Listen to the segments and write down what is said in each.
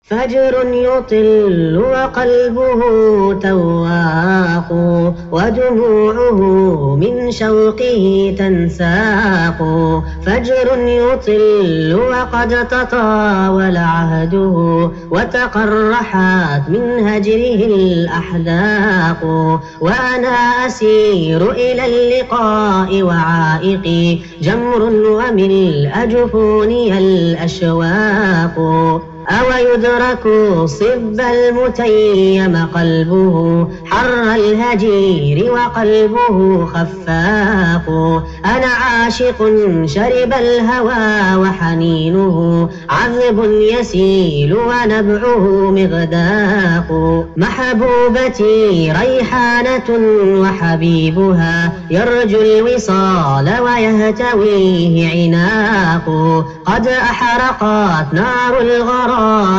فجر يطل وقلبه تواق، ودموعه من شوقه تنساق. فجر يطل وقد تطاول عهده، وتقرحت من هجره الأحداق. وأنا أسير إلى اللقاء وعائقي جمر، وملء جفوني الأشواق. أو يدرك صب المتيم قلبه، حر الهجير وقلبه خفاق. أنا عاشق شرب الهوى وحنينه عذب يسيل ونبعه مغداق. محبوبتي ريحانة وحبيبها يرجو الوصال ويهتويه عناق. قد أحرقت نار الغرام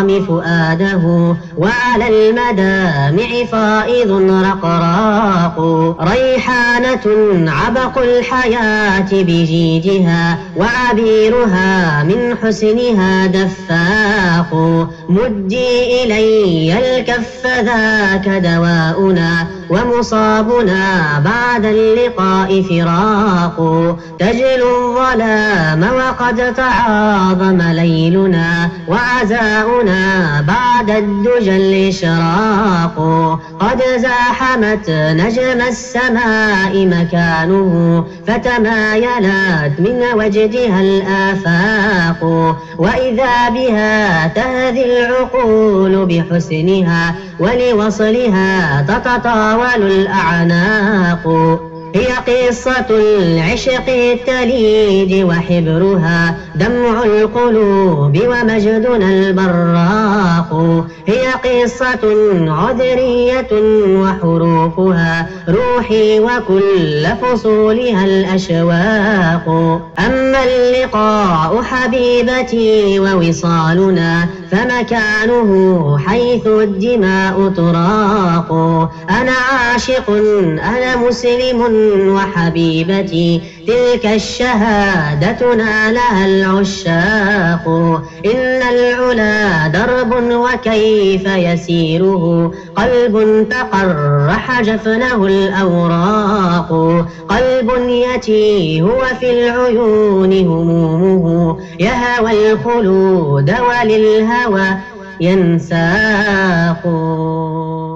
فؤاده، وعلى المدامع فائض رقراق. ريحانة عبق الحياة بجيدها، وعبيرها من حسنها دفاق. مدي إلي الكف ذاك دواؤنا، ومصابنا بعد اللقاء فراق. تجلو الظلام وقد تعاظم ليلنا، وعزاؤنا بعد الدجى الإشراق. قد زاحمت نجم السماء مكانه، فتمايلت من وجدها الآفاق. وإذا بها تهذي العقول بحسنها، ولوصلها تتطاول الأعناق. هي قصة العشق التليج وحبرها دمع القلوب ومجدنا البراق. هي قصة عذرية وحروفها روحي، وكل فصولها الأشواق. أما اللقاء حبيبتي ووصالنا، فمكانه حيث الدماء تراق. أنا عاشق أنا مسلم وحبيبتي، تلك الشهادة نالها العشاق. إن العلا درب وكيف يسيره، قلب تقرح جفنه الأوراق. قلب يتيه وفي العيون همومه، يهوى الخلود وللهوى ينساق.